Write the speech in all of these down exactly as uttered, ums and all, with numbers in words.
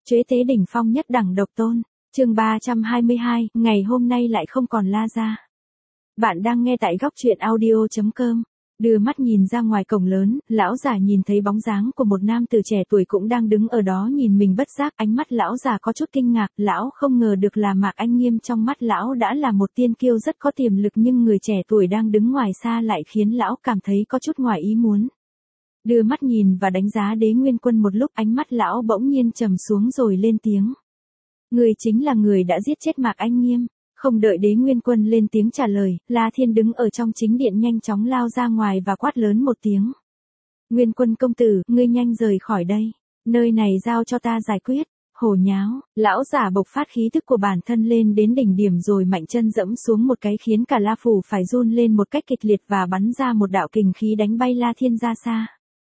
Chế tế đỉnh phong nhất đẳng độc tôn, chương ba trăm hai mươi hai, ngày hôm nay lại không còn La Gia. Bạn đang nghe tại góc truyện audio chấm com. Đưa mắt nhìn ra ngoài cổng lớn, lão giả nhìn thấy bóng dáng của một nam tử trẻ tuổi cũng đang đứng ở đó nhìn mình bất giác, ánh mắt lão giả có chút kinh ngạc, lão không ngờ được là Mạc Anh Nghiêm trong mắt lão đã là một tiên kiêu rất có tiềm lực, nhưng người trẻ tuổi đang đứng ngoài xa lại khiến lão cảm thấy có chút ngoài ý muốn. Đưa mắt nhìn và đánh giá Đế Nguyên Quân một lúc, ánh mắt lão bỗng nhiên trầm xuống rồi lên tiếng. Người chính là người đã giết chết Mạc Anh Nghiêm. Không đợi Đế Nguyên Quân lên tiếng trả lời, La Thiên đứng ở trong chính điện nhanh chóng lao ra ngoài và quát lớn một tiếng. Nguyên Quân công tử, ngươi nhanh rời khỏi đây. Nơi này giao cho ta giải quyết. Hồ nháo, lão giả bộc phát khí thức của bản thân lên đến đỉnh điểm rồi mạnh chân dẫm xuống một cái khiến cả La Phủ phải run lên một cách kịch liệt và bắn ra một đạo kình khí đánh bay La Thiên ra xa.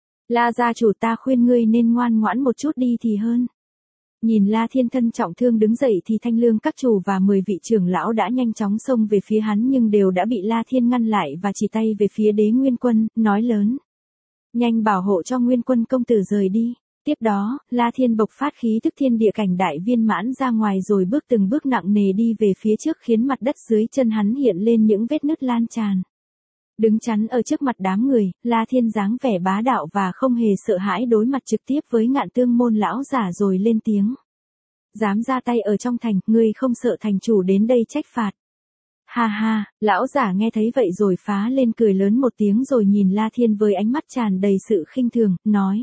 La gia chủ, ta khuyên ngươi nên ngoan ngoãn một chút đi thì hơn. Nhìn La Thiên thân trọng thương đứng dậy thì Thanh Lương các chủ và mười vị trưởng lão đã nhanh chóng xông về phía hắn nhưng đều đã bị La Thiên ngăn lại và chỉ tay về phía Đế Nguyên Quân, nói lớn. Nhanh bảo hộ cho Nguyên Quân công tử rời đi. Tiếp đó, La Thiên bộc phát khí tức thiên địa cảnh đại viên mãn ra ngoài rồi bước từng bước nặng nề đi về phía trước khiến mặt đất dưới chân hắn hiện lên những vết nứt lan tràn. Đứng chắn ở trước mặt đám người, La Thiên dáng vẻ bá đạo và không hề sợ hãi đối mặt trực tiếp với Ngạn Tương môn lão giả rồi lên tiếng. Dám ra tay ở trong thành, ngươi không sợ thành chủ đến đây trách phạt. Ha ha, lão giả nghe thấy vậy rồi phá lên cười lớn một tiếng rồi nhìn La Thiên với ánh mắt tràn đầy sự khinh thường, nói.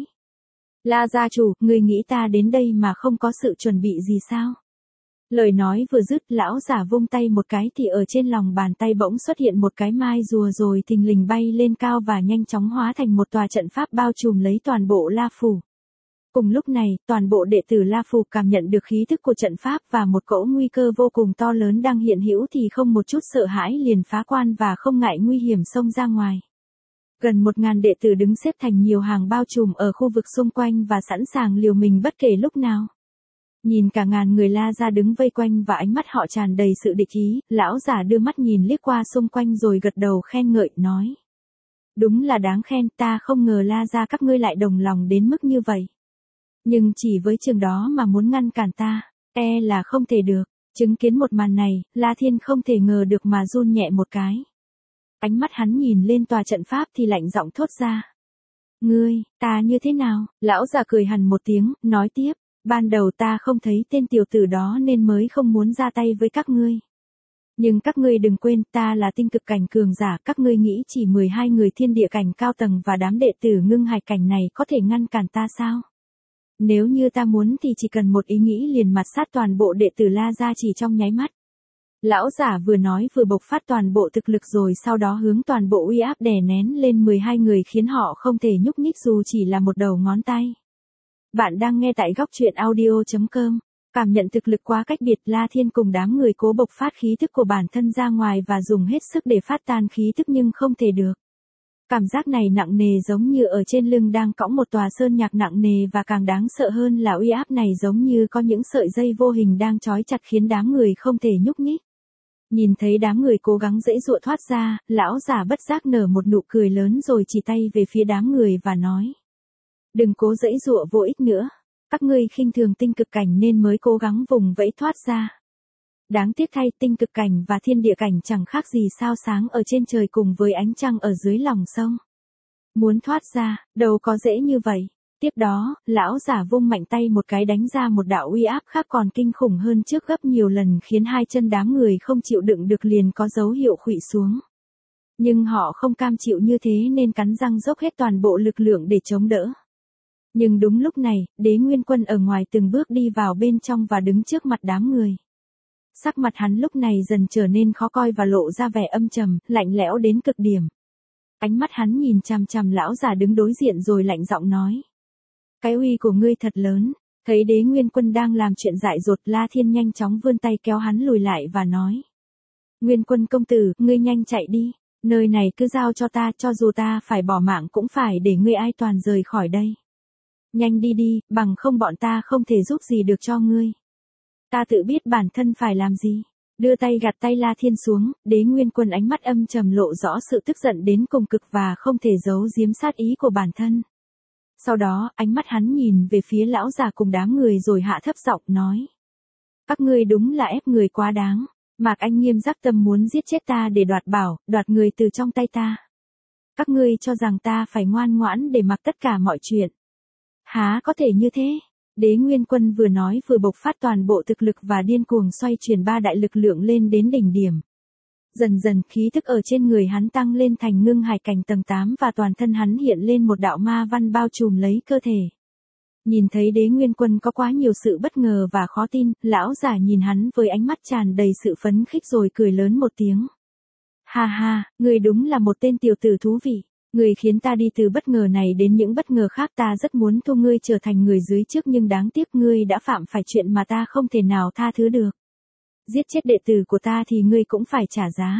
La gia chủ, ngươi nghĩ ta đến đây mà không có sự chuẩn bị gì sao? Lời nói vừa dứt, lão giả vung tay một cái thì ở trên lòng bàn tay bỗng xuất hiện một cái mai rùa rồi thình lình bay lên cao và nhanh chóng hóa thành một tòa trận pháp bao trùm lấy toàn bộ La Phủ. Cùng lúc này, toàn bộ đệ tử La Phủ cảm nhận được khí thức của trận pháp và một cỗ nguy cơ vô cùng to lớn đang hiện hữu thì không một chút sợ hãi liền phá quan và không ngại nguy hiểm xông ra ngoài. Gần một ngàn đệ tử đứng xếp thành nhiều hàng bao trùm ở khu vực xung quanh và sẵn sàng liều mình bất kể lúc nào. Nhìn cả ngàn người La Gia đứng vây quanh và ánh mắt họ tràn đầy sự địch ý, lão giả đưa mắt nhìn liếc qua xung quanh rồi gật đầu khen ngợi, nói. Đúng là đáng khen, ta không ngờ La Gia các ngươi lại đồng lòng đến mức như vậy. Nhưng chỉ với trường đó mà muốn ngăn cản ta, e là không thể được. Chứng kiến một màn này, La Thiên không thể ngờ được mà run nhẹ một cái. Ánh mắt hắn nhìn lên tòa trận pháp thì lạnh giọng thốt ra. Ngươi, ta như thế nào? Lão già cười hằn một tiếng, nói tiếp. Ban đầu ta không thấy tên tiểu tử đó nên mới không muốn ra tay với các ngươi. Nhưng các ngươi đừng quên, ta là tinh cực cảnh cường giả, các ngươi nghĩ chỉ mười hai người thiên địa cảnh cao tầng và đám đệ tử ngưng hạch cảnh này có thể ngăn cản ta sao? Nếu như ta muốn thì chỉ cần một ý nghĩ liền mặt sát toàn bộ đệ tử La Gia chỉ trong nháy mắt. Lão giả vừa nói vừa bộc phát toàn bộ thực lực rồi sau đó hướng toàn bộ uy áp đè nén lên mười hai người khiến họ không thể nhúc nhích dù chỉ là một đầu ngón tay. Bạn đang nghe tại góc truyện audio chấm com. Cảm nhận thực lực quá cách biệt, La Thiên cùng đám người cố bộc phát khí thức của bản thân ra ngoài và dùng hết sức để phát tan khí thức nhưng không thể được. Cảm giác này nặng nề giống như ở trên lưng đang cõng một tòa sơn nhạc nặng nề và càng đáng sợ hơn là uy áp này giống như có những sợi dây vô hình đang trói chặt khiến đám người không thể nhúc nhích. Nhìn thấy đám người cố gắng giãy giụa thoát ra, lão giả bất giác nở một nụ cười lớn rồi chỉ tay về phía đám người và nói. Đừng cố giãy giụa vô ích nữa. Các ngươi khinh thường tinh cực cảnh nên mới cố gắng vùng vẫy thoát ra. Đáng tiếc thay, tinh cực cảnh và thiên địa cảnh chẳng khác gì sao sáng ở trên trời cùng với ánh trăng ở dưới lòng sông. Muốn thoát ra, đâu có dễ như vậy. Tiếp đó, lão giả vung mạnh tay một cái đánh ra một đạo uy áp khác còn kinh khủng hơn trước gấp nhiều lần khiến hai chân đám người không chịu đựng được liền có dấu hiệu khuỵu xuống. Nhưng họ không cam chịu như thế nên cắn răng dốc hết toàn bộ lực lượng để chống đỡ. Nhưng đúng lúc này, Đế Nguyên Quân ở ngoài từng bước đi vào bên trong và đứng trước mặt đám người. Sắc mặt hắn lúc này dần trở nên khó coi và lộ ra vẻ âm trầm, lạnh lẽo đến cực điểm. Ánh mắt hắn nhìn chằm chằm lão già đứng đối diện rồi lạnh giọng nói. Cái uy của ngươi thật lớn. Thấy Đế Nguyên Quân đang làm chuyện dại dột, La Thiên nhanh chóng vươn tay kéo hắn lùi lại và nói. Nguyên Quân công tử, ngươi nhanh chạy đi. Nơi này cứ giao cho ta, cho dù ta phải bỏ mạng cũng phải để ngươi ai toàn rời khỏi đây. Nhanh đi đi, bằng không bọn ta không thể giúp gì được cho ngươi. Ta tự biết bản thân phải làm gì. Đưa tay gạt tay La Thiên xuống, Đế Nguyên Quân ánh mắt âm trầm lộ rõ sự tức giận đến cùng cực và không thể giấu giếm sát ý của bản thân. Sau đó, ánh mắt hắn nhìn về phía lão già cùng đám người rồi hạ thấp giọng nói. Các ngươi đúng là ép người quá đáng. Mạc Anh Nghiêm giác tâm muốn giết chết ta để đoạt bảo, đoạt người từ trong tay ta. Các ngươi cho rằng ta phải ngoan ngoãn để mặc tất cả mọi chuyện. Há có thể như thế? Đế Nguyên Quân vừa nói vừa bộc phát toàn bộ thực lực và điên cuồng xoay chuyển ba đại lực lượng lên đến đỉnh điểm. Dần dần khí thức ở trên người hắn tăng lên thành ngưng hải cảnh tầng tám và toàn thân hắn hiện lên một đạo ma văn bao trùm lấy cơ thể. Nhìn thấy Đế Nguyên Quân có quá nhiều sự bất ngờ và khó tin, lão giả nhìn hắn với ánh mắt tràn đầy sự phấn khích rồi cười lớn một tiếng. Ha ha, ngươi đúng là một tên tiểu tử thú vị. Ngươi khiến ta đi từ bất ngờ này đến những bất ngờ khác, ta rất muốn thu ngươi trở thành người dưới trước nhưng đáng tiếc ngươi đã phạm phải chuyện mà ta không thể nào tha thứ được. Giết chết đệ tử của ta thì ngươi cũng phải trả giá.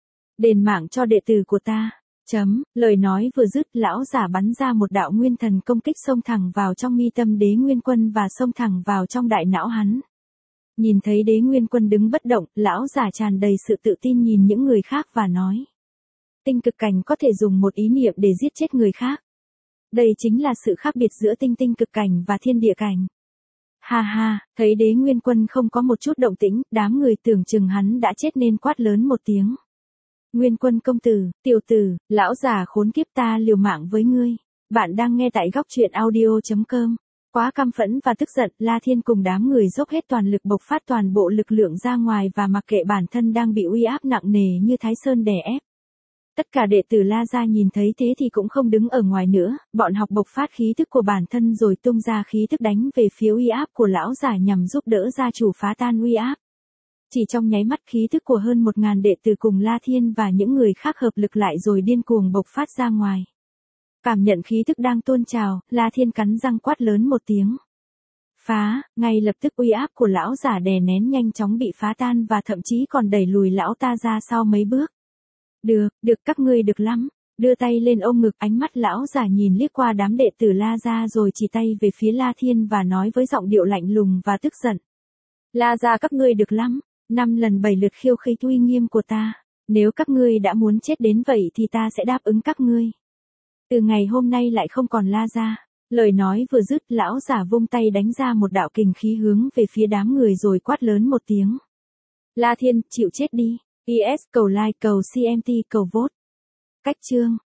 Đền mạng cho đệ tử của ta. Chấm, lời nói vừa dứt lão giả bắn ra một đạo nguyên thần công kích xông thẳng vào trong mi tâm Đế Nguyên Quân và xông thẳng vào trong đại não hắn. Nhìn thấy Đế Nguyên Quân đứng bất động, lão giả tràn đầy sự tự tin nhìn những người khác và nói. Tinh cực cảnh có thể dùng một ý niệm để giết chết người khác. Đây chính là sự khác biệt giữa tinh tinh cực cảnh và thiên địa cảnh. Ha ha, thấy Đế Nguyên Quân không có một chút động tĩnh, đám người tưởng chừng hắn đã chết nên quát lớn một tiếng. Nguyên Quân công tử, tiểu tử, lão già khốn kiếp, ta liều mạng với ngươi. Bạn đang nghe tại góc truyện audio chấm com. Quá căm phẫn và tức giận, La Thiên cùng đám người dốc hết toàn lực bộc phát toàn bộ lực lượng ra ngoài và mặc kệ bản thân đang bị uy áp nặng nề như Thái Sơn đè ép. Tất cả đệ tử La gia nhìn thấy thế thì cũng không đứng ở ngoài nữa, bọn học bộc phát khí thức của bản thân rồi tung ra khí thức đánh về phía uy áp của lão giả nhằm giúp đỡ gia chủ phá tan uy áp. Chỉ trong nháy mắt khí thức của hơn một ngàn đệ tử cùng La Thiên và những người khác hợp lực lại rồi điên cuồng bộc phát ra ngoài. Cảm nhận khí thức đang tuôn trào, La Thiên cắn răng quát lớn một tiếng. Phá, ngay lập tức uy áp của lão giả đè nén nhanh chóng bị phá tan và thậm chí còn đẩy lùi lão ta ra sau mấy bước. Được, được, các ngươi được lắm. Đưa tay lên ôm ngực, ánh mắt lão giả nhìn liếc qua đám đệ tử La gia rồi chỉ tay về phía La Thiên và nói với giọng điệu lạnh lùng và tức giận. La gia các ngươi được lắm, năm lần bảy lượt khiêu khích uy nghiêm của ta. Nếu các ngươi đã muốn chết đến vậy thì ta sẽ đáp ứng các ngươi. Từ ngày hôm nay lại không còn La gia. Lời nói vừa dứt, lão giả vung tay đánh ra một đạo kình khí hướng về phía đám người rồi quát lớn một tiếng. La Thiên, chịu chết đi. pê ét cầu like, cầu xê em tê, cầu vote. Cách chương